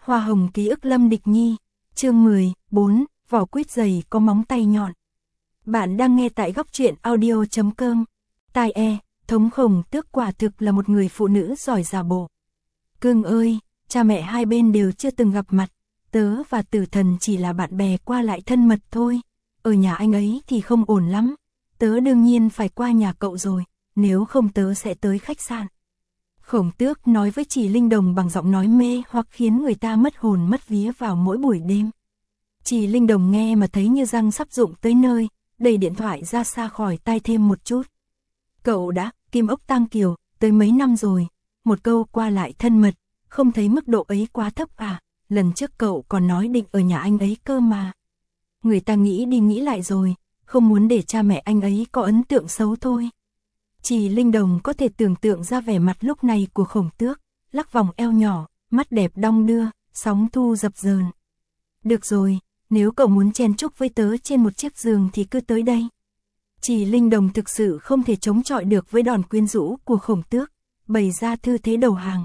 Hoa hồng ký ức Lâm Địch Nhi, chương 14, vỏ quýt dày có móng tay nhọn. Bạn đang nghe tại góc truyện audio.com. Tai thống Khổng Tước quả thực là một người phụ nữ giỏi giả bộ. Cưng ơi, cha mẹ hai bên đều chưa từng gặp mặt, tớ và Tử Thần chỉ là bạn bè qua lại thân mật thôi. Ở nhà anh ấy thì không ổn lắm, tớ đương nhiên phải qua nhà cậu rồi, nếu không tớ sẽ tới khách sạn. Khổng Tước nói với Chỉ Linh Đồng bằng giọng nói mê hoặc khiến người ta mất hồn mất vía vào mỗi buổi đêm. Chỉ Linh Đồng nghe mà thấy như răng sắp rụng tới nơi, đẩy điện thoại ra xa khỏi tai thêm một chút. Cậu đã, Kim Ốc Tang Kiều, tới mấy năm rồi, một câu qua lại thân mật, không thấy mức độ ấy quá thấp à, lần trước cậu còn nói định ở nhà anh ấy cơ mà. Người ta nghĩ đi nghĩ lại rồi, không muốn để cha mẹ anh ấy có ấn tượng xấu thôi. Chỉ Linh Đồng có thể tưởng tượng ra vẻ mặt lúc này của Khổng Tước, lắc vòng eo nhỏ, mắt đẹp đong đưa, sóng thu dập dờn. Được rồi, nếu cậu muốn chen chúc với tớ trên một chiếc giường thì cứ tới đây. Chỉ Linh Đồng thực sự không thể chống chọi được với đòn quyến rũ của Khổng Tước, bày ra tư thế đầu hàng.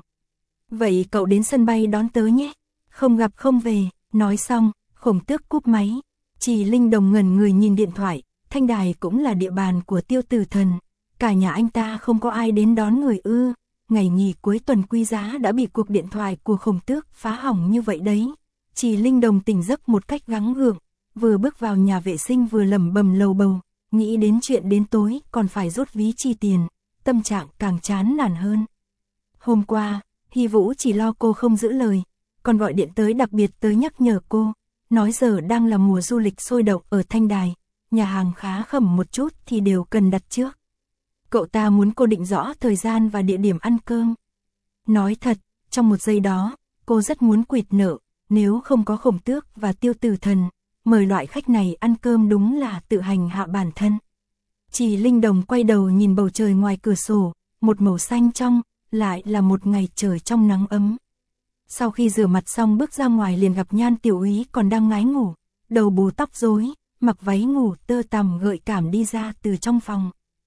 Vậy cậu đến sân bay đón tớ nhé, không gặp không về. Nói xong, Khổng Tước cúp máy. Chỉ Linh Đồng ngẩn người nhìn điện thoại, Thanh Đài cũng là địa bàn của Tiêu Tử Thần. Cả nhà anh ta không có ai đến đón người ư? Ngày nghỉ cuối tuần quý giá đã bị cuộc điện thoại của Khổng Tước phá hỏng như vậy đấy. Chỉ Linh Đồng tỉnh giấc một cách gắng gượng, vừa bước vào nhà vệ sinh vừa lẩm bẩm lầu bầu, nghĩ đến chuyện đến tối còn phải rút ví chi tiền, tâm trạng càng chán nản hơn. Hôm qua, Hy Vũ chỉ lo cô không giữ lời, còn gọi điện tới đặc biệt tới nhắc nhở cô, nói giờ đang là mùa du lịch sôi động ở Thanh Đài, nhà hàng khá khẩm một chút thì đều cần đặt trước. Cậu ta muốn cô định rõ thời gian và địa điểm ăn cơm. Nói thật, trong một giây đó, cô rất muốn quỵt nợ, nếu không có Khổng Tước và Tiêu Tử Thần, mời loại khách này ăn cơm đúng là tự hành hạ bản thân. Chỉ Linh Đồng quay đầu nhìn bầu trời ngoài cửa sổ, một màu xanh trong, lại là một ngày trời trong nắng ấm. Sau khi rửa mặt xong bước ra ngoài liền gặp Nhan Tiểu Úy còn đang ngái ngủ, đầu bù tóc rối, mặc váy ngủ tơ tằm gợi cảm đi ra từ trong phòng.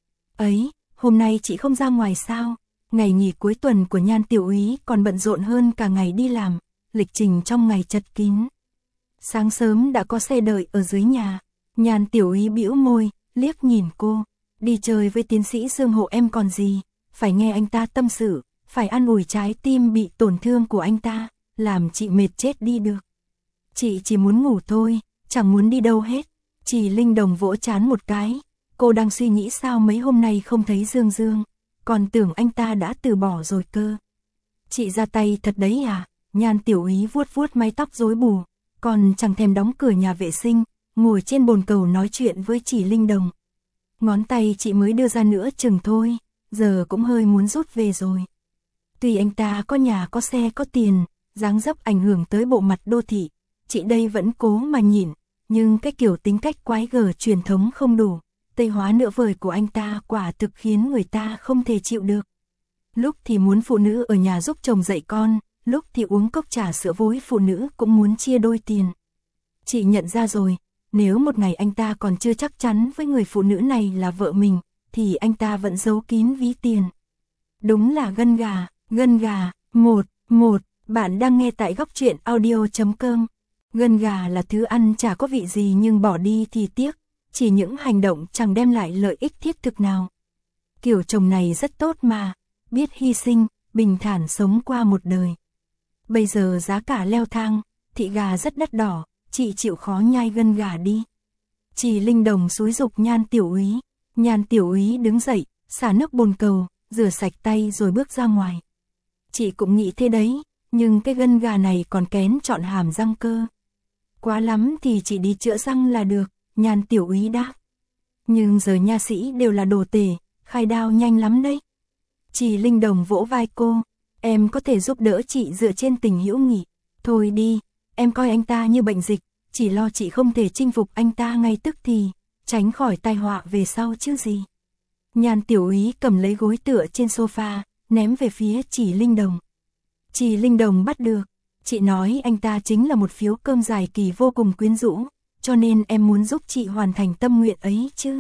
Ấy, hôm nay chị không ra ngoài sao? Ngày nghỉ cuối tuần của Nhan Tiểu Úy còn bận rộn hơn cả ngày đi làm, lịch trình trong ngày chật kín. Sáng sớm đã có xe đợi ở dưới nhà, Nhan Tiểu Úy bĩu môi, liếc nhìn cô, đi chơi với tiến sĩ Dương Hộ em còn gì, phải nghe anh ta tâm sự, phải an ủi trái tim bị tổn thương của anh ta, làm chị mệt chết đi được. Chị chỉ muốn ngủ thôi, chẳng muốn đi đâu hết. Chỉ Linh Đồng vỗ trán một cái, cô đang suy nghĩ sao mấy hôm nay không thấy Dương Dương, còn tưởng anh ta đã từ bỏ rồi cơ. Chị ra tay thật đấy à? Nhan Tiểu Úy vuốt vuốt mái tóc rối bù, còn chẳng thèm đóng cửa nhà vệ sinh, ngồi trên bồn cầu nói chuyện với Chỉ Linh Đồng. Ngón tay chị mới đưa ra nữa chừng thôi, giờ cũng hơi muốn rút về rồi. Tuy anh ta có nhà có xe có tiền, dáng dấp ảnh hưởng tới bộ mặt đô thị, chị đây vẫn cố mà nhịn, nhưng cái kiểu tính cách quái gở truyền thống không đủ, Tây hóa nửa vời của anh ta quả thực khiến người ta không thể chịu được. Lúc thì muốn phụ nữ ở nhà giúp chồng dạy con, lúc thì uống cốc trà sữa với phụ nữ cũng muốn chia đôi tiền. Chị nhận ra rồi, nếu một ngày anh ta còn chưa chắc chắn với người phụ nữ này là vợ mình, thì anh ta vẫn giấu kín ví tiền. Đúng là gân gà, một, bạn đang nghe tại góc truyện audio.com. Gân gà là thứ ăn chả có vị gì nhưng bỏ đi thì tiếc, chỉ những hành động chẳng đem lại lợi ích thiết thực nào. Kiểu chồng này rất tốt mà, biết hy sinh, bình thản sống qua một đời. Bây giờ giá cả leo thang, thị gà rất đắt đỏ, chị chịu khó nhai gân gà đi. Chỉ Linh Đồng xúi giục Nhan Tiểu Úy. Nhan Tiểu Úy đứng dậy, xả nước bồn cầu, rửa sạch tay rồi bước ra ngoài. Chị cũng nghĩ thế đấy, nhưng cái gân gà này còn kén chọn hàm răng cơ. Quá lắm thì chị đi chữa răng là được, Nhan Tiểu Úy đáp. Nhưng giờ nha sĩ đều là đồ tể, khai đao nhanh lắm đấy. Chỉ Linh Đồng vỗ vai cô, em có thể giúp đỡ chị dựa trên tình hữu nghị. Thôi đi, em coi anh ta như bệnh dịch, chỉ lo chị không thể chinh phục anh ta ngay tức thì, tránh khỏi tai họa về sau chứ gì. Nhan Tiểu Úy cầm lấy gối tựa trên sofa, ném về phía Chỉ Linh Đồng. Chỉ Linh Đồng bắt được, chị nói anh ta chính là một phiếu cơm dài kỳ vô cùng quyến rũ, cho nên em muốn giúp chị hoàn thành tâm nguyện ấy chứ.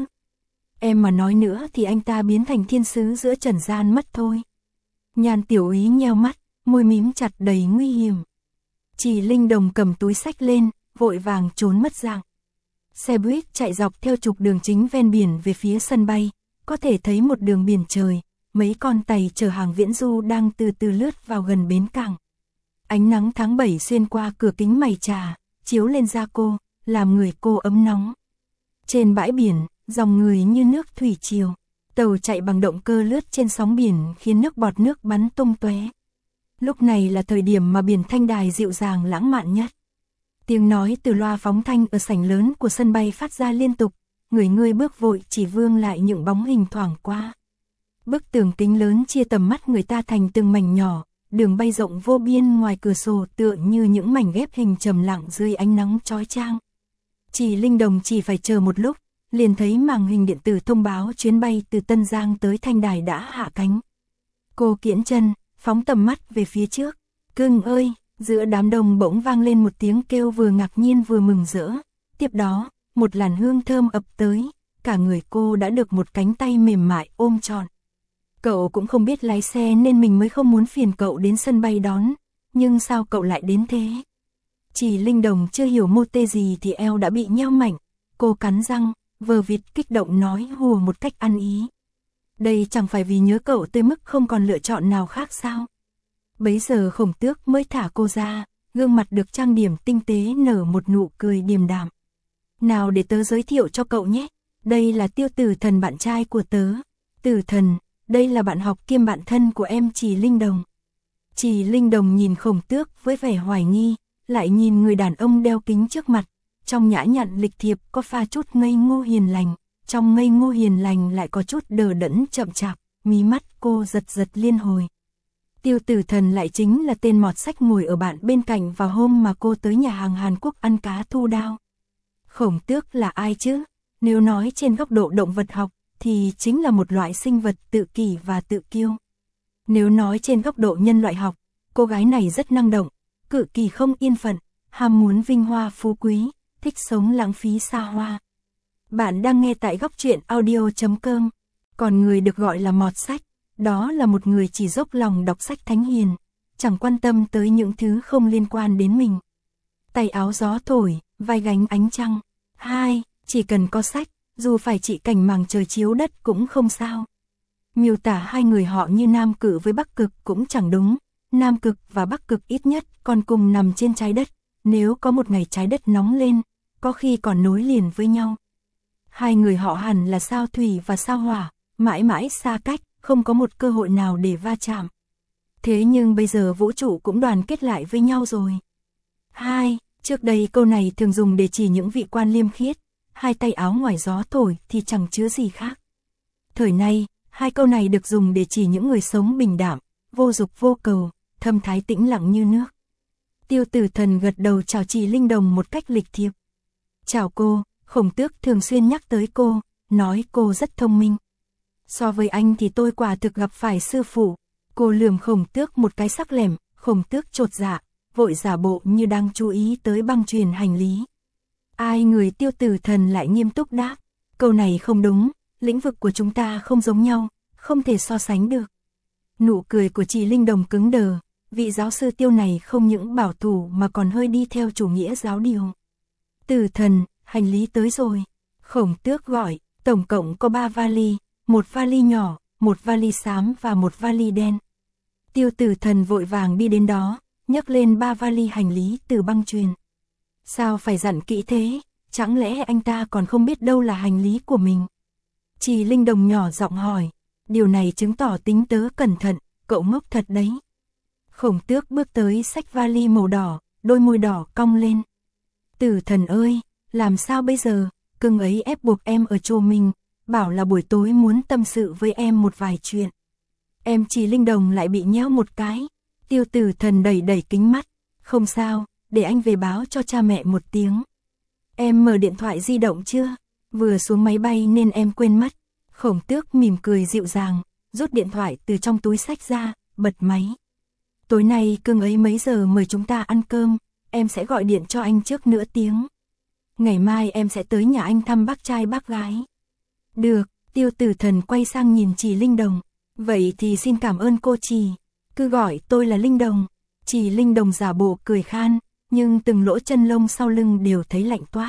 Em mà nói nữa thì anh ta biến thành thiên sứ giữa trần gian mất thôi. Nhan Tiểu Úy nheo mắt, môi mím chặt đầy nguy hiểm. Chỉ Linh Đồng cầm túi xách lên, vội vàng trốn mất dạng. Xe buýt chạy dọc theo trục đường chính ven biển về phía sân bay, có thể thấy một đường biển trời, mấy con tàu chở hàng viễn du đang từ từ lướt vào gần bến cảng. Ánh nắng tháng 7 xuyên qua cửa kính mày trà, chiếu lên da cô, làm người cô ấm nóng. Trên bãi biển, dòng người như nước thủy triều, tàu chạy bằng động cơ lướt trên sóng biển khiến nước bọt nước bắn tung tóe. Lúc này là thời điểm mà biển Thanh Đài dịu dàng lãng mạn nhất. Tiếng nói từ loa phóng thanh ở sảnh lớn của sân bay phát ra liên tục, người bước vội chỉ vương lại những bóng hình thoảng qua. Bức tường kính lớn chia tầm mắt người ta thành từng mảnh nhỏ, đường bay rộng vô biên ngoài cửa sổ tựa như những mảnh ghép hình trầm lặng dưới ánh nắng chói chang. Chỉ Linh Đồng chỉ phải chờ một lúc, liền thấy màn hình điện tử thông báo chuyến bay từ Tân Giang tới Thanh Đài đã hạ cánh. Cô kiễng chân, phóng tầm mắt về phía trước. Cưng ơi! Giữa đám đông bỗng vang lên một tiếng kêu vừa ngạc nhiên vừa mừng rỡ. Tiếp đó, một làn hương thơm ập tới, cả người cô đã được một cánh tay mềm mại ôm trọn. Cậu cũng không biết lái xe nên mình mới không muốn phiền cậu đến sân bay đón, nhưng sao cậu lại đến thế? Chỉ Linh Đồng chưa hiểu mô tê gì thì eo đã bị nheo mảnh, cô cắn răng, vờ vịt kích động nói hùa một cách ăn ý. Đây chẳng phải vì nhớ cậu tới mức không còn lựa chọn nào khác sao? Bấy giờ Khổng Tước mới thả cô ra, gương mặt được trang điểm tinh tế nở một nụ cười điềm đạm. Nào để tớ giới thiệu cho cậu nhé, đây là Tiêu Tử Thần bạn trai của tớ. Tử Thần, đây là bạn học kiêm bạn thân của em Chỉ Linh Đồng. Chỉ Linh Đồng nhìn Khổng Tước với vẻ hoài nghi, lại nhìn người đàn ông đeo kính trước mặt, trong nhã nhặn lịch thiệp có pha chút ngây ngô hiền lành, trong ngây ngô hiền lành lại có chút đờ đẫn chậm chạp, mí mắt cô giật giật liên hồi. Tiêu Tử Thần lại chính là tên mọt sách ngồi ở bạn bên cạnh vào hôm mà cô tới nhà hàng Hàn Quốc ăn cá thu đao. Khổng Tước là ai chứ? Nếu nói trên góc độ động vật học, thì chính là một loại sinh vật tự kỷ và tự kiêu. Nếu nói trên góc độ nhân loại học, cô gái này rất năng động, cự kỳ không yên phận, ham muốn vinh hoa phú quý, thích sống lãng phí xa hoa. Bạn đang nghe tại góc truyện audio.com. Còn người được gọi là mọt sách, đó là một người chỉ dốc lòng đọc sách thánh hiền, chẳng quan tâm tới những thứ không liên quan đến mình. Tay áo gió thổi, vai gánh ánh trăng. Chỉ cần có sách, dù phải trị cảnh màng trời chiếu đất cũng không sao. Miêu tả hai người họ như Nam Cực với Bắc Cực cũng chẳng đúng. Nam Cực và Bắc Cực ít nhất còn cùng nằm trên trái đất. Nếu có một ngày trái đất nóng lên, có khi còn nối liền với nhau. Hai người họ hẳn là sao thủy và sao hỏa, mãi mãi xa cách, không có một cơ hội nào để va chạm. Thế nhưng bây giờ vũ trụ cũng đoàn kết lại với nhau rồi. Trước đây câu này thường dùng để chỉ những vị quan liêm khiết, hai tay áo ngoài gió thổi thì chẳng chứa gì khác. Thời nay, hai câu này được dùng để chỉ những người sống bình đạm, vô dục vô cầu, thâm thái tĩnh lặng như nước. Tiêu Tử Thần gật đầu chào Chỉ Linh Đồng một cách lịch thiệp. Chào cô, Khổng Tước thường xuyên nhắc tới cô, nói cô rất thông minh. So với anh thì tôi quả thực gặp phải sư phụ. Cô lườm Khổng Tước một cái sắc lẻm, Khổng Tước chột dạ, vội giả bộ như đang chú ý tới băng chuyền hành lý. Ai người Tiêu Tử Thần lại nghiêm túc đáp, câu này không đúng, lĩnh vực của chúng ta không giống nhau, không thể so sánh được. Nụ cười của Chỉ Linh Đồng cứng đờ, vị giáo sư Tiêu này không những bảo thủ mà còn hơi đi theo chủ nghĩa giáo điều. Tử Thần, hành lý tới rồi. Khổng Tước gọi, tổng cộng có 3 vali, một vali nhỏ, một vali xám và một vali đen. Tiêu Tử Thần vội vàng đi đến đó, nhấc lên 3 vali hành lý từ băng chuyền. Sao phải dặn kỹ thế, chẳng lẽ anh ta còn không biết đâu là hành lý của mình? Chỉ Linh Đồng nhỏ giọng hỏi, điều này chứng tỏ tính tớ cẩn thận, cậu ngốc thật đấy. Khổng Tước bước tới xách vali màu đỏ, đôi môi đỏ cong lên. Tử Thần ơi, làm sao bây giờ, cưng ấy ép buộc em ở chỗ mình, bảo là buổi tối muốn tâm sự với em một vài chuyện. Em Chỉ Linh Đồng lại bị nhéo một cái. Tiêu Tử Thần đẩy đẩy kính mắt, không sao, để anh về báo cho cha mẹ một tiếng. Em mở điện thoại di động chưa? Vừa xuống máy bay nên em quên mất. Khổng Tước mỉm cười dịu dàng, rút điện thoại từ trong túi xách ra, bật máy. Tối nay cưng ấy mấy giờ mời chúng ta ăn cơm, em sẽ gọi điện cho anh trước nửa tiếng. Ngày mai em sẽ tới nhà anh thăm bác trai bác gái. Được, Tiêu Tử Thần quay sang nhìn Chỉ Linh Đồng. Vậy thì xin cảm ơn cô Chỉ, cứ gọi tôi là Linh Đồng. Chỉ Linh Đồng giả bộ cười khan, nhưng từng lỗ chân lông sau lưng đều thấy lạnh toát.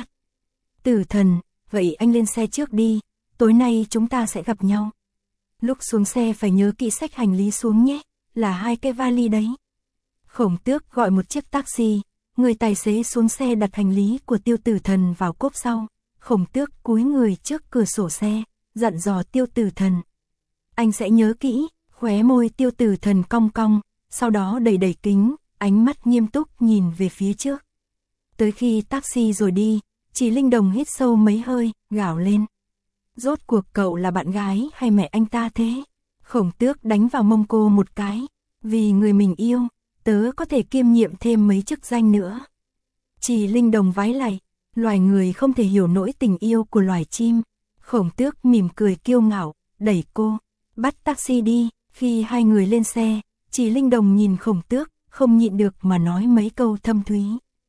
Tử Thần, vậy anh lên xe trước đi, tối nay chúng ta sẽ gặp nhau. Lúc xuống xe phải nhớ kỹ xách hành lý xuống nhé, là 2 cái vali đấy. Khổng Tước gọi một chiếc taxi, người tài xế xuống xe đặt hành lý của Tiêu Tử Thần vào cốp sau. Khổng Tước cúi người trước cửa sổ xe, dặn dò Tiêu Tử Thần. Anh sẽ nhớ kỹ, khóe môi Tiêu Tử Thần cong cong, sau đó đẩy đẩy kính, ánh mắt nghiêm túc nhìn về phía trước. Tới khi taxi rồi đi, Chỉ Linh Đồng hít sâu mấy hơi, gào lên. Rốt cuộc cậu là bạn gái hay mẹ anh ta thế? Khổng Tước đánh vào mông cô một cái. Vì người mình yêu, tớ có thể kiêm nhiệm thêm mấy chức danh nữa. Chỉ Linh Đồng vái lạy, loài người không thể hiểu nỗi tình yêu của loài chim. Khổng Tước mỉm cười kiêu ngạo, đẩy cô, bắt taxi đi. Khi hai người lên xe, Chỉ Linh Đồng nhìn Khổng Tước, không nhịn được mà nói mấy câu thâm thúy.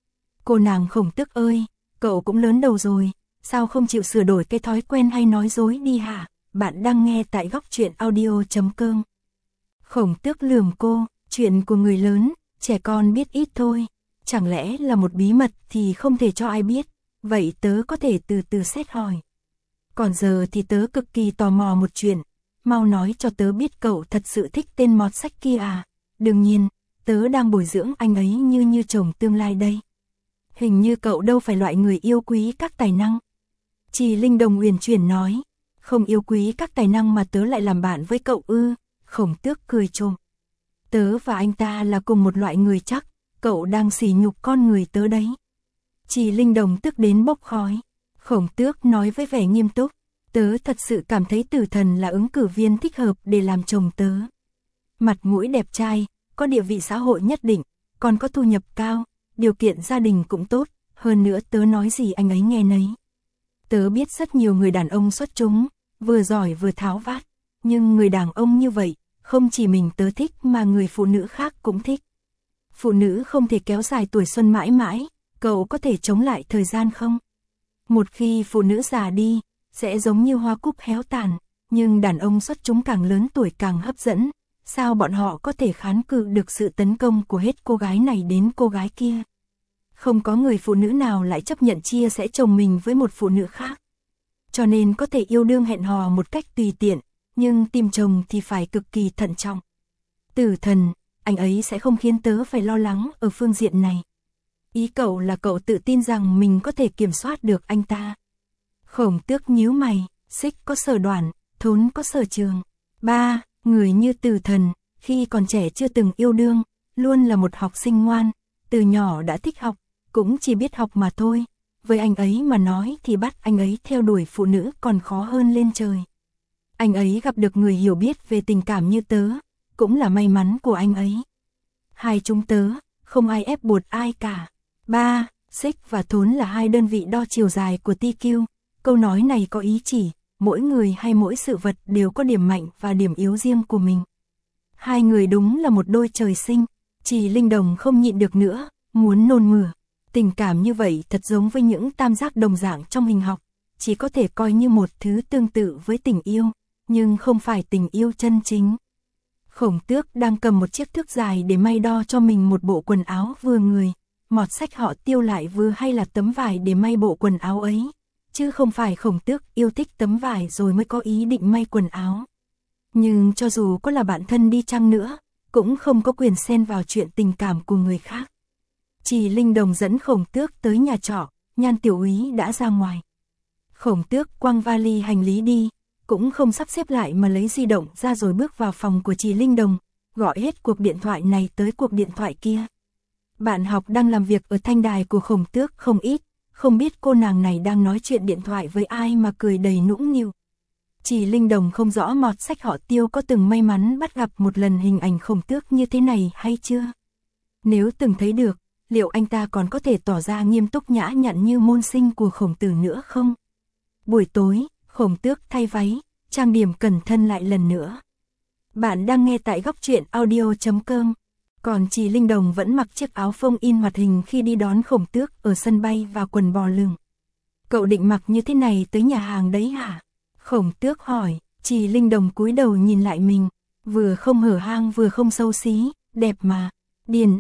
Cô nàng Khổng Tước ơi, cậu cũng lớn đầu rồi, sao không chịu sửa đổi cái thói quen hay nói dối đi hả? Bạn đang nghe tại Góc Truyện Audio.com. Khổng Tước lườm cô, chuyện của người lớn, trẻ con biết ít thôi. Chẳng lẽ là một bí mật thì không thể cho ai biết, vậy tớ có thể từ từ xét hỏi. Còn giờ thì tớ cực kỳ tò mò một chuyện, mau nói cho tớ biết cậu thật sự thích tên mọt sách kia à? Đương nhiên, tớ đang bồi dưỡng anh ấy như chồng tương lai đây. Hình như cậu đâu phải loại người yêu quý các tài năng. Chỉ Linh Đồng uyển chuyển nói, không yêu quý các tài năng mà tớ lại làm bạn với cậu ư? Khổng Tước cười trộm. Tớ và anh ta là cùng một loại người chắc, cậu đang sỉ nhục con người tớ đấy. Chỉ Linh Đồng tức đến bốc khói. Khổng Tước nói với vẻ nghiêm túc, tớ thật sự cảm thấy Tử Thần là ứng cử viên thích hợp để làm chồng tớ. Mặt mũi đẹp trai, có địa vị xã hội nhất định, còn có thu nhập cao, điều kiện gia đình cũng tốt, hơn nữa tớ nói gì anh ấy nghe nấy. Tớ biết rất nhiều người đàn ông xuất chúng, vừa giỏi vừa tháo vát, nhưng người đàn ông như vậy, không chỉ mình tớ thích mà người phụ nữ khác cũng thích. Phụ nữ không thể kéo dài tuổi xuân mãi mãi, cậu có thể chống lại thời gian không? Một khi phụ nữ già đi, sẽ giống như hoa cúc héo tàn, nhưng đàn ông xuất chúng càng lớn tuổi càng hấp dẫn, sao bọn họ có thể kháng cự được sự tấn công của hết cô gái này đến cô gái kia? Không có người phụ nữ nào lại chấp nhận chia sẻ chồng mình với một phụ nữ khác. Cho nên có thể yêu đương hẹn hò một cách tùy tiện, nhưng tìm chồng thì phải cực kỳ thận trọng. Tử Thần, anh ấy sẽ không khiến tớ phải lo lắng ở phương diện này. Ý cậu là cậu tự tin rằng mình có thể kiểm soát được anh ta. Khổng Tước nhíu mày, Xích có sở đoản, Thốn có sở trường. Ba, người như Tử Thần, khi còn trẻ chưa từng yêu đương, luôn là một học sinh ngoan, từ nhỏ đã thích học, cũng chỉ biết học mà thôi. Với anh ấy mà nói thì bắt anh ấy theo đuổi phụ nữ còn khó hơn lên trời. Anh ấy gặp được người hiểu biết về tình cảm như tớ, cũng là may mắn của anh ấy. Hai chúng tớ, không ai ép buộc ai cả. Ba, Xích và Thốn là hai đơn vị đo chiều dài của TQ. Câu nói này có ý chỉ, mỗi người hay mỗi sự vật đều có điểm mạnh và điểm yếu riêng của mình. Hai người đúng là một đôi trời sinh. Chỉ Linh Đồng không nhịn được nữa, muốn nôn mửa. Tình cảm như vậy thật giống với những tam giác đồng dạng trong hình học, chỉ có thể coi như một thứ tương tự với tình yêu, nhưng không phải tình yêu chân chính. Khổng Tước đang cầm một chiếc thước dài để may đo cho mình một bộ quần áo vừa người. Mọt sách họ Tiêu lại vừa hay là tấm vải để may bộ quần áo ấy, chứ không phải Khổng Tước yêu thích tấm vải rồi mới có ý định may quần áo. Nhưng cho dù có là bạn thân đi chăng nữa, cũng không có quyền xen vào chuyện tình cảm của người khác. Chỉ Linh Đồng dẫn Khổng Tước tới nhà trọ, Nhan tiểu úy đã ra ngoài. Khổng Tước quăng vali hành lý đi, cũng không sắp xếp lại mà lấy di động ra rồi bước vào phòng của Chỉ Linh Đồng, gọi hết cuộc điện thoại này tới cuộc điện thoại kia. Bạn học đang làm việc ở thanh đài của Khổng Tước không ít, không biết cô nàng này đang nói chuyện điện thoại với ai mà cười đầy nũng nịu. Chỉ Linh Đồng không rõ mọt sách họ Tiêu có từng may mắn bắt gặp một lần hình ảnh Khổng Tước như thế này hay chưa? Nếu từng thấy được, liệu anh ta còn có thể tỏ ra nghiêm túc nhã nhặn như môn sinh của Khổng Tử nữa không? Buổi tối, Khổng Tước thay váy, trang điểm cẩn thận lại lần nữa. Bạn đang nghe tại Góc Truyện Audio.com. Còn Chỉ Linh Đồng vẫn mặc chiếc áo phông in hoạt hình khi đi đón Khổng Tước ở sân bay và quần bò lửng. Cậu định mặc như thế này tới nhà hàng đấy hả? Khổng Tước hỏi. Chỉ Linh Đồng cúi đầu nhìn lại mình, vừa không hở hang vừa không xấu xí, đẹp mà. Điền,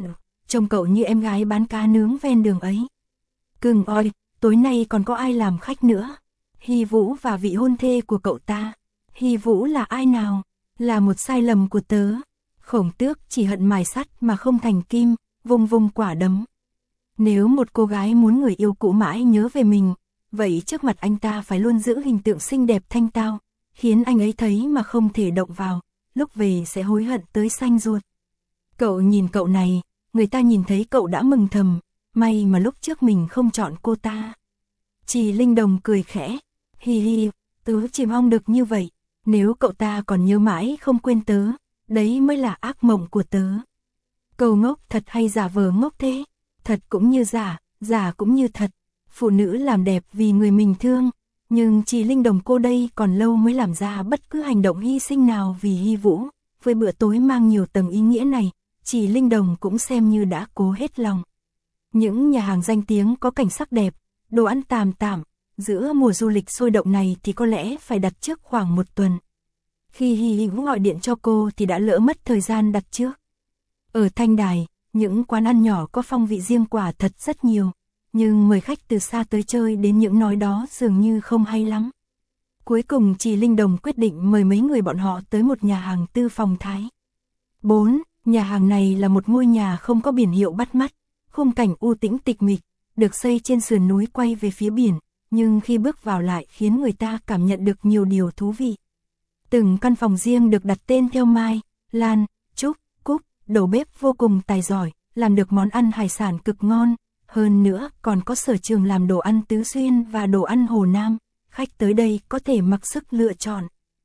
trông cậu như em gái bán cá nướng ven đường ấy. Cưng ơi, tối nay còn có ai làm khách nữa? Hy Vũ và vị hôn thê của cậu ta. Hy Vũ là ai nào? Là một sai lầm của tớ. Khổng Tước chỉ hận mài sắt mà không thành kim, vung vung quả đấm. Nếu một cô gái muốn người yêu cũ mãi nhớ về mình, vậy trước mặt anh ta phải luôn giữ hình tượng xinh đẹp thanh tao, khiến anh ấy thấy mà không thể động vào, lúc về sẽ hối hận tới xanh ruột. Cậu nhìn cậu này, người ta nhìn thấy cậu đã mừng thầm, may mà lúc trước mình không chọn cô ta. Chỉ Linh Đồng cười khẽ, hi hi, tớ chỉ mong được như vậy, nếu cậu ta còn nhớ mãi không quên tớ, đấy mới là ác mộng của tớ. Câu ngốc thật hay giả vờ ngốc thế? Thật cũng như giả, giả cũng như thật. Phụ nữ làm đẹp vì người mình thương, nhưng chị Linh Đồng cô đây còn lâu mới làm ra bất cứ hành động hy sinh nào vì Hy Vũ. Với bữa tối mang nhiều tầng ý nghĩa này, chị Linh Đồng cũng xem như đã cố hết lòng. Những nhà hàng danh tiếng có cảnh sắc đẹp, đồ ăn tạm tạm, giữa mùa du lịch sôi động này thì có lẽ phải đặt trước khoảng 1 tuần. Khi Hy Vũ gọi điện cho cô thì đã lỡ mất thời gian đặt trước. Ở Thanh Đài, những quán ăn nhỏ có phong vị riêng quả thật rất nhiều, nhưng mời khách từ xa tới chơi đến những nói đó dường như không hay lắm. Cuối cùng chị Linh Đồng quyết định mời mấy người bọn họ tới một nhà hàng tư phòng Thái. 4. Nhà hàng này là một ngôi nhà không có biển hiệu bắt mắt, khung cảnh u tĩnh tịch mịch, được xây trên sườn núi quay về phía biển, nhưng khi bước vào lại khiến người ta cảm nhận được nhiều điều thú vị. Từng căn phòng riêng được đặt tên theo Mai, Lan, Trúc, Cúc, đầu bếp vô cùng tài giỏi, làm được món ăn hải sản cực ngon, hơn nữa còn có sở trường làm đồ ăn Tứ Xuyên và đồ ăn Hồ Nam, khách tới đây có thể mặc sức lựa chọn.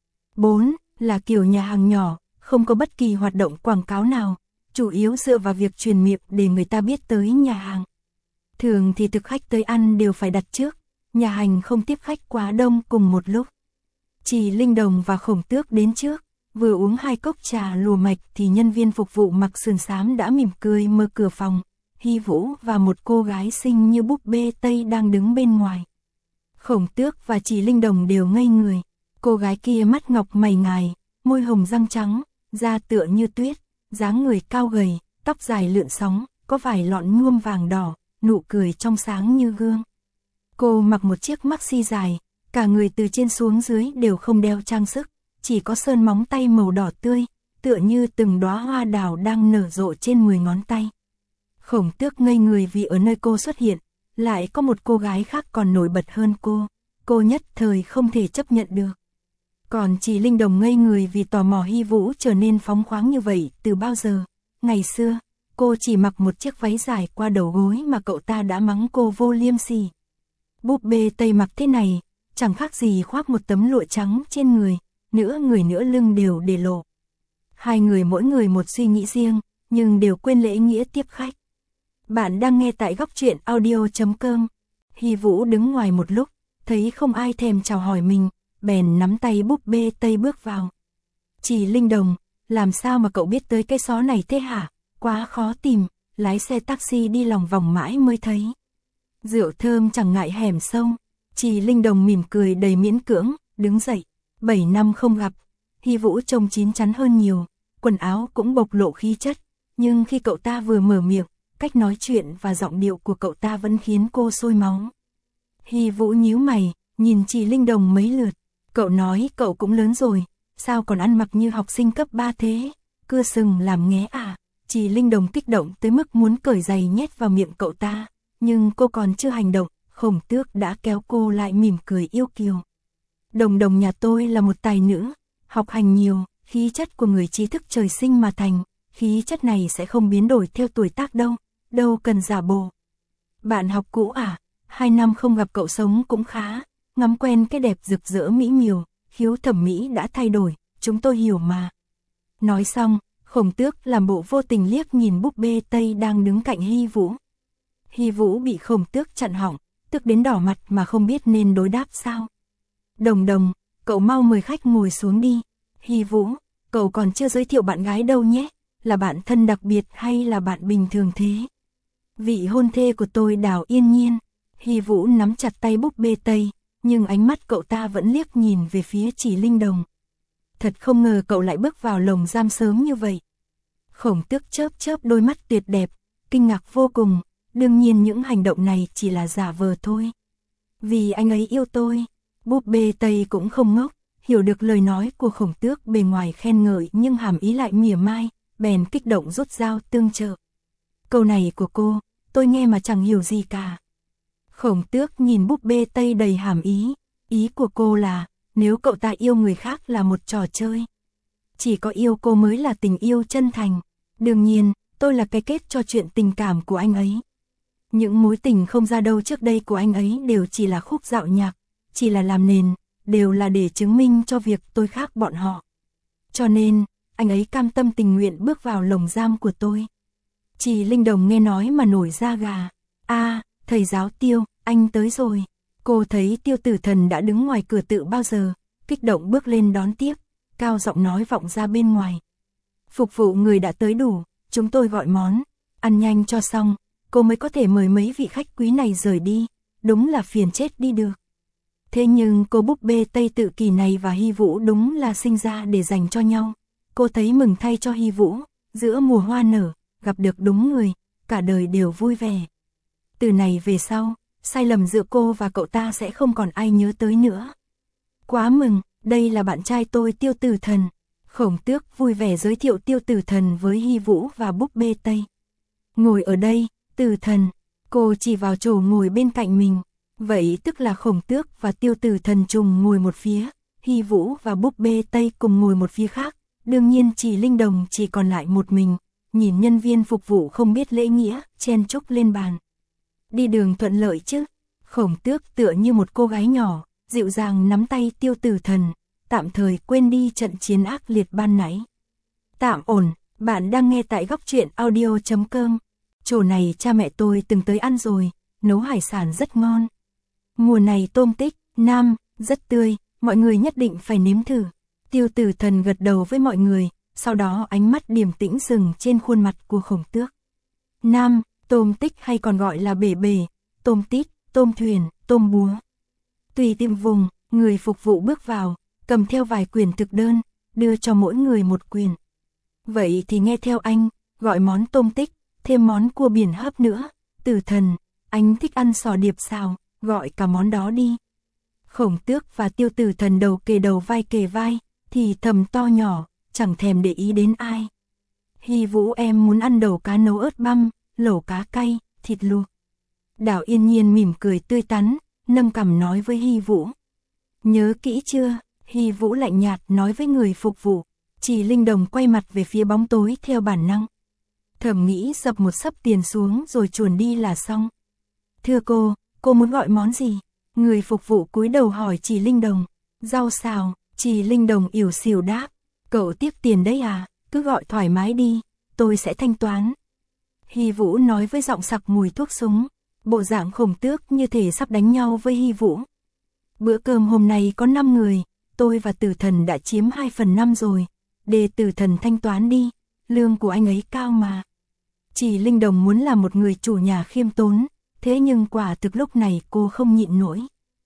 4. Là kiểu nhà hàng nhỏ, không có bất kỳ hoạt động quảng cáo nào, chủ yếu dựa vào việc truyền miệng để người ta biết tới nhà hàng. Thường thì thực khách tới ăn đều phải đặt trước, nhà hàng không tiếp khách quá đông cùng một lúc. Chị Linh Đồng và Khổng Tước đến trước, vừa uống 2 cốc trà lùa mạch thì nhân viên phục vụ mặc sườn xám đã mỉm cười mở cửa phòng. Hy Vũ và một cô gái xinh như búp bê Tây đang đứng bên ngoài. Khổng Tước và chị Linh Đồng đều ngây người. Cô gái kia mắt ngọc mày ngài, môi hồng răng trắng, da tựa như tuyết, dáng người cao gầy, tóc dài lượn sóng, có vài lọn nhuộm vàng đỏ, nụ cười trong sáng như gương. Cô mặc một chiếc maxi dài, cả người từ trên xuống dưới đều không đeo trang sức, chỉ có sơn móng tay màu đỏ tươi, tựa như từng đóa hoa đào đang nở rộ trên 10 ngón tay. Khổng Tước ngây người vì ở nơi cô xuất hiện, lại có một cô gái khác còn nổi bật hơn cô nhất thời không thể chấp nhận được. Còn chị Linh Đồng ngây người vì tò mò Hy Vũ trở nên phóng khoáng như vậy từ bao giờ. Ngày xưa, cô chỉ mặc một chiếc váy dài qua đầu gối mà cậu ta đã mắng cô vô liêm sỉ. Búp bê Tây mặc thế này, chẳng khác gì khoác một tấm lụa trắng trên người, nửa người nửa lưng đều để lộ. Hai người mỗi người một suy nghĩ riêng, nhưng đều quên lễ nghĩa tiếp khách. Bạn đang nghe tại góc truyện audio.com. Hy Vũ đứng ngoài một lúc, thấy không ai thèm chào hỏi mình, bèn nắm tay búp bê Tây bước vào. Chị Linh Đồng, làm sao mà cậu biết tới cái xó này thế hả? Quá khó tìm, lái xe taxi đi lòng vòng mãi mới thấy. Rượu thơm chẳng ngại hẻm sâu. Chị Linh Đồng mỉm cười đầy miễn cưỡng, đứng dậy. 7 năm không gặp, Hy Vũ trông chín chắn hơn nhiều, quần áo cũng bộc lộ khí chất, nhưng khi cậu ta vừa mở miệng, cách nói chuyện và giọng điệu của cậu ta vẫn khiến cô sôi máu. Hy Vũ nhíu mày, nhìn chị Linh Đồng mấy lượt, cậu nói cậu cũng lớn rồi, sao còn ăn mặc như học sinh cấp 3 thế, cưa sừng làm nghé à? Chị Linh Đồng kích động tới mức muốn cởi giày nhét vào miệng cậu ta, nhưng cô còn chưa hành động, Khổng Tước đã kéo cô lại mỉm cười yêu kiều. Đồng Đồng nhà tôi là một tài nữ, học hành nhiều, khí chất của người trí thức trời sinh mà thành, khí chất này sẽ không biến đổi theo tuổi tác đâu cần giả bộ. Bạn học cũ à? 2 năm không gặp cậu sống cũng khá, ngắm quen cái đẹp rực rỡ mỹ miều, khiếu thẩm mỹ đã thay đổi, chúng tôi hiểu mà. Nói xong, Khổng Tước làm bộ vô tình liếc nhìn búp bê Tây đang đứng cạnh Hy Vũ. Hy Vũ bị Khổng Tước chặn họng, tức đến đỏ mặt mà không biết nên đối đáp sao. Đồng Đồng, cậu mau mời khách ngồi xuống đi. Hy Vũ, cậu còn chưa giới thiệu bạn gái đâu nhé, là bạn thân đặc biệt hay là bạn bình thường thế? Vị hôn thê của tôi Đào Yên Nhiên. Hy Vũ nắm chặt tay búp bê Tây, nhưng ánh mắt cậu ta vẫn liếc nhìn về phía chị Linh Đồng. Thật không ngờ cậu lại bước vào lồng giam sớm như vậy. Khổng Tước chớp chớp đôi mắt tuyệt đẹp, kinh ngạc vô cùng, đương nhiên những hành động này chỉ là giả vờ thôi. Vì anh ấy yêu tôi, búp bê Tây cũng không ngốc, hiểu được lời nói của Khổng Tước bề ngoài khen ngợi nhưng hàm ý lại mỉa mai, bèn kích động rút dao tương trợ. Câu này của cô, tôi nghe mà chẳng hiểu gì cả. Khổng Tước nhìn búp bê Tây đầy hàm ý của cô là, nếu cậu ta yêu người khác là một trò chơi. Chỉ có yêu cô mới là tình yêu chân thành. Đương nhiên, tôi là cái kết cho chuyện tình cảm của anh ấy. Những mối tình không ra đâu trước đây của anh ấy đều chỉ là khúc dạo nhạc, chỉ là làm nền, đều là để chứng minh cho việc tôi khác bọn họ. Cho nên, anh ấy cam tâm tình nguyện bước vào lồng giam của tôi. Chị Linh Đồng nghe nói mà nổi da gà. Thầy giáo Tiêu, anh tới rồi. Cô thấy Tiêu Tử Thần đã đứng ngoài cửa tự bao giờ, kích động bước lên đón tiếp, cao giọng nói vọng ra bên ngoài. Phục vụ người đã tới đủ, chúng tôi gọi món, ăn nhanh cho xong, cô mới có thể mời mấy vị khách quý này rời đi, đúng là phiền chết đi được. Thế nhưng cô búp bê Tây Tự Kỷ này và Hy Vũ đúng là sinh ra để dành cho nhau. Cô thấy mừng thay cho Hy Vũ, giữa mùa hoa nở, gặp được đúng người, cả đời đều vui vẻ. Từ này về sau, sai lầm giữa cô và cậu ta sẽ không còn ai nhớ tới nữa. Quá mừng, đây là bạn trai tôi Tiêu Tử Thần. Khổng Tước vui vẻ giới thiệu Tiêu Tử Thần với Hy Vũ và búp bê Tây. Ngồi ở đây, Tử Thần, cô chỉ vào chỗ ngồi bên cạnh mình. Vậy tức là Khổng Tước và Tiêu Tử Thần trùng ngồi một phía, Hy Vũ và búp bê Tây cùng ngồi một phía khác. Đương nhiên chị Linh Đồng chỉ còn lại một mình, nhìn nhân viên phục vụ không biết lễ nghĩa, chen chúc lên bàn. Đi đường thuận lợi chứ? Khổng Tước tựa như một cô gái nhỏ, dịu dàng nắm tay Tiêu Tử Thần, tạm thời quên đi trận chiến ác liệt ban nãy. Tạm ổn, bạn đang nghe tại góc truyện audio.com. Chỗ này cha mẹ tôi từng tới ăn rồi, nấu hải sản rất ngon. Mùa này tôm tích, Nam, rất tươi, mọi người nhất định phải nếm thử. Tiêu Tử Thần gật đầu với mọi người, sau đó ánh mắt điềm tĩnh dừng trên khuôn mặt của Khổng Tước. Nam, tôm tích hay còn gọi là bể bể, tôm tít, tôm thuyền, tôm búa. Tùy tiệm vùng, người phục vụ bước vào, cầm theo vài quyển thực đơn, đưa cho mỗi người một quyển. Vậy thì nghe theo anh, gọi món tôm tích, thêm món cua biển hấp nữa. Tử Thần, anh thích ăn sò điệp xào, gọi cả món đó đi. Khổng Tước và Tiêu Tử Thần đầu kề vai, thì thầm to nhỏ, chẳng thèm để ý đến ai. Hy Vũ em muốn ăn đầu cá nấu ớt băm, lẩu cá cay, thịt luộc. Đào Yên Nhiên mỉm cười tươi tắn, nâng cằm nói với Hy Vũ. Nhớ kỹ chưa? Hy Vũ lạnh nhạt nói với người phục vụ. Chị Linh Đồng quay mặt về phía bóng tối theo bản năng. Thầm nghĩ dập một xấp tiền xuống rồi chuồn đi là xong. Thưa cô muốn gọi món gì? Người phục vụ cúi đầu hỏi chị Linh Đồng. Rau xào, chị Linh Đồng ỉu xìu đáp. Cậu tiếp tiền đấy à? Cứ gọi thoải mái đi, tôi sẽ thanh toán. Hy Vũ nói với giọng sặc mùi thuốc súng. Bộ dạng Khổng Tước như thể sắp đánh nhau với Hy Vũ. Bữa cơm hôm nay có 5 người, tôi và Tử Thần đã chiếm 2/5 rồi. Để Tử Thần thanh toán đi, lương của anh ấy cao mà. Chị Linh Đồng muốn là một người chủ nhà khiêm tốn, thế nhưng quả thực lúc này cô không nhịn nổi.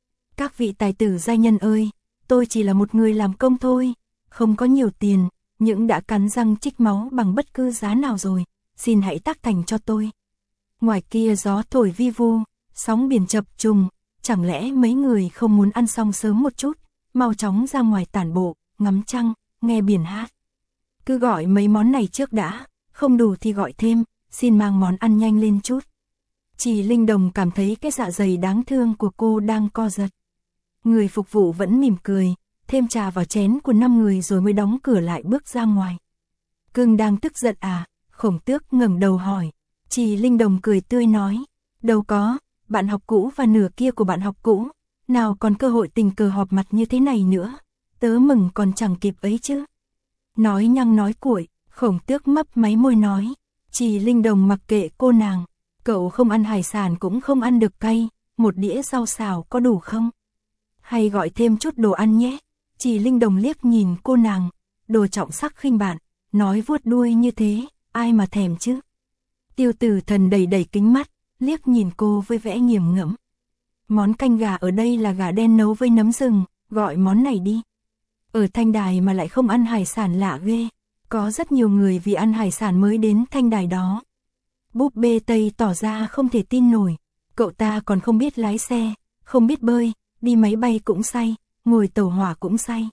Các vị tài tử giai nhân ơi, tôi chỉ là một người làm công thôi, không có nhiều tiền, nhưng đã cắn răng trích máu bằng bất cứ giá nào rồi, xin hãy tác thành cho tôi. Ngoài kia gió thổi vi vu, sóng biển chập trùng, chẳng lẽ mấy người không muốn ăn xong sớm một chút, mau chóng ra ngoài tản bộ, ngắm trăng, nghe biển hát. Cứ gọi mấy món này trước đã, không đủ thì gọi thêm, xin mang món ăn nhanh lên chút. Chị Linh Đồng cảm thấy cái dạ dày đáng thương của cô đang co giật. Người phục vụ vẫn mỉm cười, thêm trà vào chén của 5 người rồi mới đóng cửa lại bước ra ngoài. Cưng đang tức giận à? Khổng Tước ngẩng đầu hỏi. Chị Linh Đồng cười tươi nói. Đâu có, bạn học cũ và nửa kia của bạn học cũ, nào còn cơ hội tình cờ họp mặt như thế này nữa. Tớ mừng còn chẳng kịp ấy chứ. Nói nhăng nói cuội, Khổng Tước mấp máy môi nói. Chị Linh Đồng mặc kệ cô nàng. Cậu không ăn hải sản cũng không ăn được cay, một đĩa rau xào có đủ không? Hay gọi thêm chút đồ ăn nhé. Chị Linh Đồng liếc nhìn cô nàng, đồ trọng sắc khinh bạn, nói vuốt đuôi như thế, ai mà thèm chứ? Tiêu Tử Thần đầy đầy kính mắt, liếc nhìn cô với vẻ nghiền ngẫm. Món canh gà ở đây là gà đen nấu với nấm rừng, gọi món này đi. Ở Thanh Đài mà lại không ăn hải sản lạ ghê, có rất nhiều người vì ăn hải sản mới đến Thanh Đài đó. Búp bê Tây tỏ ra không thể tin nổi, cậu ta còn không biết lái xe, không biết bơi, đi máy bay cũng say, ngồi tàu hỏa cũng say.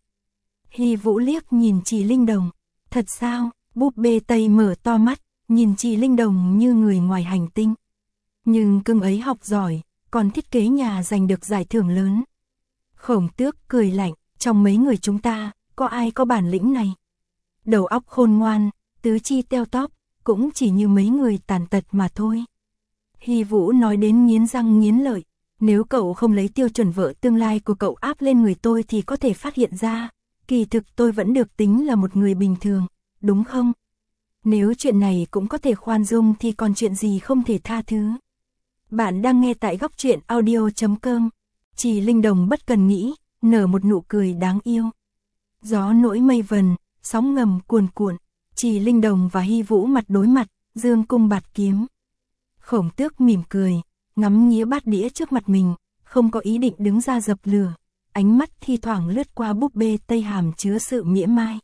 Hy Vũ liếc nhìn Trì Linh Đồng, thật sao? Búp bê Tây mở to mắt, nhìn Trì Linh Đồng như người ngoài hành tinh. Nhưng cưng ấy học giỏi, còn thiết kế nhà giành được giải thưởng lớn. Khổng Tước cười lạnh, trong mấy người chúng ta, có ai có bản lĩnh này? Đầu óc khôn ngoan, tứ chi teo tóp, cũng chỉ như mấy người tàn tật mà thôi. Hy Vũ nói đến nghiến răng nghiến lợi, nếu cậu không lấy tiêu chuẩn vợ tương lai của cậu áp lên người tôi thì có thể phát hiện ra, kỳ thực tôi vẫn được tính là một người bình thường, đúng không? Nếu chuyện này cũng có thể khoan dung thì còn chuyện gì không thể tha thứ. Bạn đang nghe tại góc truyện audio.com. Trì Linh Đồng bất cần nghĩ, nở một nụ cười đáng yêu. Gió nổi mây vần, sóng ngầm cuồn cuộn, Trì Linh Đồng và Hy Vũ mặt đối mặt, dương cung bạt kiếm. Khổng Tước mỉm cười, ngắm nghía bát đĩa trước mặt mình, không có ý định đứng ra dập lửa, ánh mắt thi thoảng lướt qua búp bê Tây hàm chứa sự mỉa mai.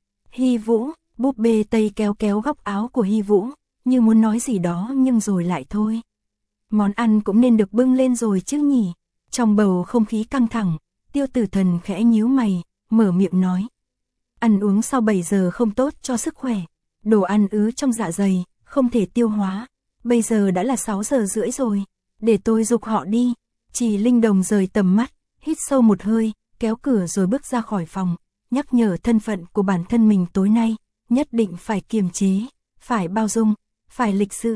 Hy Vũ, búp bê Tây kéo kéo góc áo của Hy Vũ, như muốn nói gì đó nhưng rồi lại thôi. Món ăn cũng nên được bưng lên rồi chứ nhỉ. Trong bầu không khí căng thẳng, Tiêu Tử Thần khẽ nhíu mày, mở miệng nói. Ăn uống sau 7 giờ không tốt cho sức khỏe, đồ ăn ứ trong dạ dày, không thể tiêu hóa. Bây giờ đã là 6 giờ rưỡi rồi, để tôi giục họ đi. Trì Linh Đồng rời tầm mắt, hít sâu một hơi, kéo cửa rồi bước ra khỏi phòng, nhắc nhở thân phận của bản thân mình tối nay, nhất định phải kiềm chế, phải bao dung, phải lịch sự.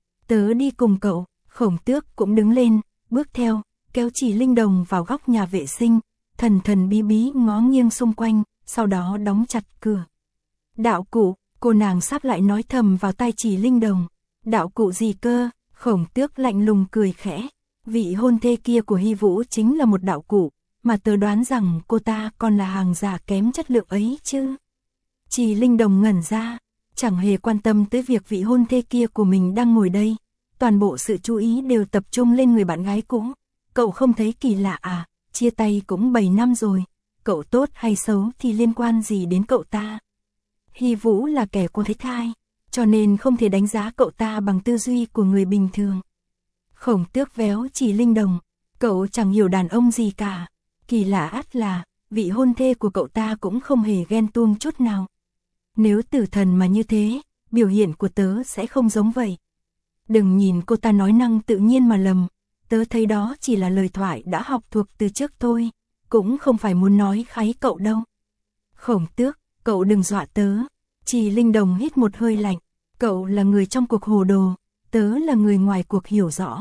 Tớ đi cùng cậu. Khổng Tước cũng đứng lên, bước theo, kéo Trì Linh Đồng vào góc nhà vệ sinh, thần thần bí bí ngó nghiêng xung quanh, sau đó đóng chặt cửa. Đạo cụ, cô nàng sắp lại nói thầm vào tai Trì Linh Đồng. Đạo cụ gì cơ? Khổng Tước lạnh lùng cười khẽ. Vị hôn thê kia của Hy Vũ chính là một đạo cụ, mà tớ đoán rằng cô ta còn là hàng giả kém chất lượng ấy chứ. Trì Linh Đồng ngẩn ra, chẳng hề quan tâm tới việc vị hôn thê kia của mình đang ngồi đây. Toàn bộ sự chú ý đều tập trung lên người bạn gái cũ. Cậu không thấy kỳ lạ à, chia tay cũng 7 năm rồi, cậu tốt hay xấu thì liên quan gì đến cậu ta. Hy Vũ là kẻ có thai, cho nên không thể đánh giá cậu ta bằng tư duy của người bình thường. Khổng Tước véo Trì Linh Đồng, cậu chẳng hiểu đàn ông gì cả. Kỳ lạ ắt là, vị hôn thê của cậu ta cũng không hề ghen tuông chút nào. Nếu Tử Thần mà như thế, biểu hiện của tớ sẽ không giống vậy. Đừng nhìn cô ta nói năng tự nhiên mà lầm, tớ thấy đó chỉ là lời thoại đã học thuộc từ trước thôi, cũng không phải muốn nói kháy cậu đâu. Khổng Tước, cậu đừng dọa tớ. Trì Linh Đồng hít một hơi lạnh, cậu là người trong cuộc hồ đồ, tớ là người ngoài cuộc hiểu rõ.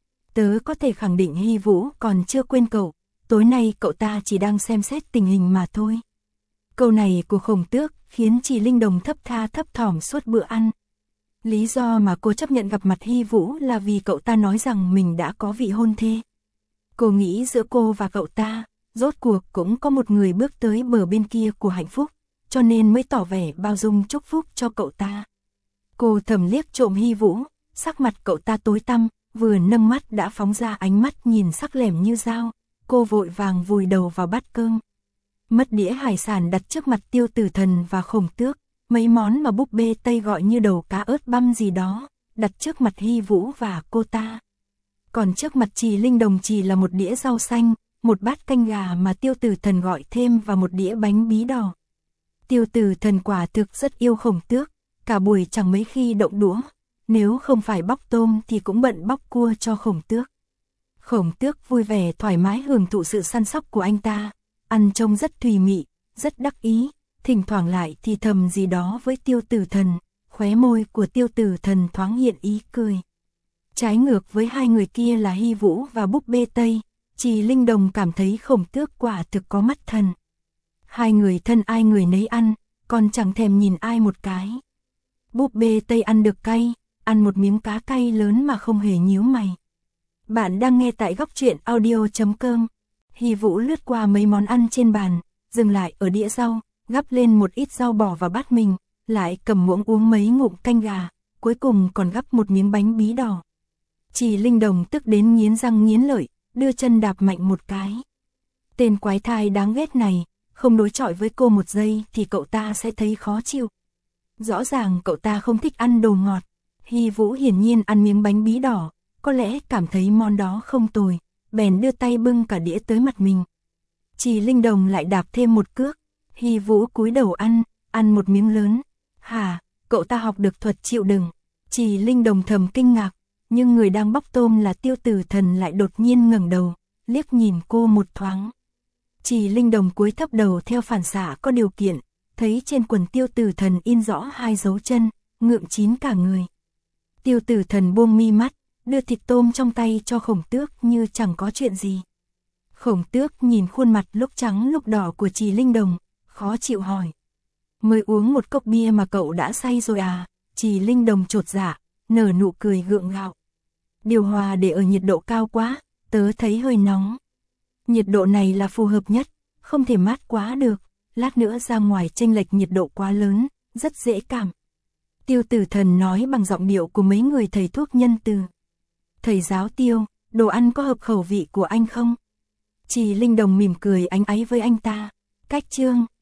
Tớ có thể khẳng định Hy Vũ còn chưa quên cậu, tối nay cậu ta chỉ đang xem xét tình hình mà thôi. Câu này của Khổng Tước khiến Trì Linh Đồng thấp tha thấp thỏm suốt bữa ăn. Lý do mà cô chấp nhận gặp mặt Hy Vũ là vì cậu ta nói rằng mình đã có vị hôn thê. Cô nghĩ giữa cô và cậu ta, rốt cuộc cũng có một người bước tới bờ bên kia của hạnh phúc, cho nên mới tỏ vẻ bao dung chúc phúc cho cậu ta. Cô thầm liếc trộm Hy Vũ, sắc mặt cậu ta tối tăm, vừa nâng mắt đã phóng ra ánh mắt nhìn sắc lẻm như dao. Cô vội vàng vùi đầu vào bát cơm. Mất đĩa hải sản đặt trước mặt Tiêu Tử Thần và Khổng Tước. Mấy món mà búp bê Tây gọi như đầu cá ớt băm gì đó, đặt trước mặt Hy Vũ và cô ta. Còn trước mặt Trì Linh Đồng chỉ là một đĩa rau xanh, một bát canh gà mà Tiêu Tử Thần gọi thêm và một đĩa bánh bí đỏ. Tiêu Tử Thần quả thực rất yêu Khổng Tước, cả buổi chẳng mấy khi động đũa, nếu không phải bóc tôm thì cũng bận bóc cua cho Khổng Tước. Khổng Tước vui vẻ thoải mái hưởng thụ sự săn sóc của anh ta, ăn trông rất thùy mị, rất đắc ý. Thỉnh thoảng lại thì thầm gì đó với Tiêu Tử Thần, khóe môi của Tiêu Tử Thần thoáng hiện ý cười. Trái ngược với hai người kia là Hy Vũ và búp bê Tây, Trì Linh Đồng cảm thấy Khổng Tước quả thực có mắt thần. Hai người thân ai người nấy ăn, còn chẳng thèm nhìn ai một cái. Búp bê Tây ăn được cay, ăn một miếng cá cay lớn mà không hề nhíu mày. Bạn đang nghe tại góc truyện audio.com. Hy Vũ lướt qua mấy món ăn trên bàn, dừng lại ở đĩa rau, gắp lên một ít rau bỏ vào bát mình, lại cầm muỗng uống mấy ngụm canh gà, cuối cùng còn gắp một miếng bánh bí đỏ. Trì Linh Đồng tức đến nghiến răng nghiến lợi, đưa chân đạp mạnh một cái. Tên quái thai đáng ghét này, không đối chọi với cô một giây thì cậu ta sẽ thấy khó chịu. Rõ ràng cậu ta không thích ăn đồ ngọt. Hy Vũ hiển nhiên ăn miếng bánh bí đỏ, có lẽ cảm thấy món đó không tồi, bèn đưa tay bưng cả đĩa tới mặt mình. Trì Linh Đồng lại đạp thêm một cước, Hy Vũ cúi đầu ăn một miếng lớn. Hả, cậu ta học được thuật chịu đựng. Trì Linh Đồng thầm kinh ngạc, nhưng người đang bóc tôm là Tiêu Tử Thần lại đột nhiên ngẩng đầu, liếc nhìn cô một thoáng. Trì Linh Đồng cúi thấp đầu theo phản xạ có điều kiện, thấy trên quần Tiêu Tử Thần in rõ 2 dấu chân, ngượng chín cả người. Tiêu Tử Thần buông mi mắt, đưa thịt tôm trong tay cho Khổng Tước như chẳng có chuyện gì. Khổng Tước nhìn khuôn mặt lúc trắng lúc đỏ của Trì Linh Đồng, khó chịu hỏi. Mới uống một cốc bia mà cậu đã say rồi à? Trì Linh Đồng chột dạ, nở nụ cười gượng gạo. Điều hòa để ở nhiệt độ cao quá, tớ thấy hơi nóng. Nhiệt độ này là phù hợp nhất, không thể mát quá được, lát nữa ra ngoài chênh lệch nhiệt độ quá lớn, rất dễ cảm. Tiêu Tử Thần nói bằng giọng điệu của mấy người thầy thuốc nhân từ. Thầy giáo Tiêu, đồ ăn có hợp khẩu vị của anh không? Trì Linh Đồng mỉm cười áy náy với anh ta. Cách chương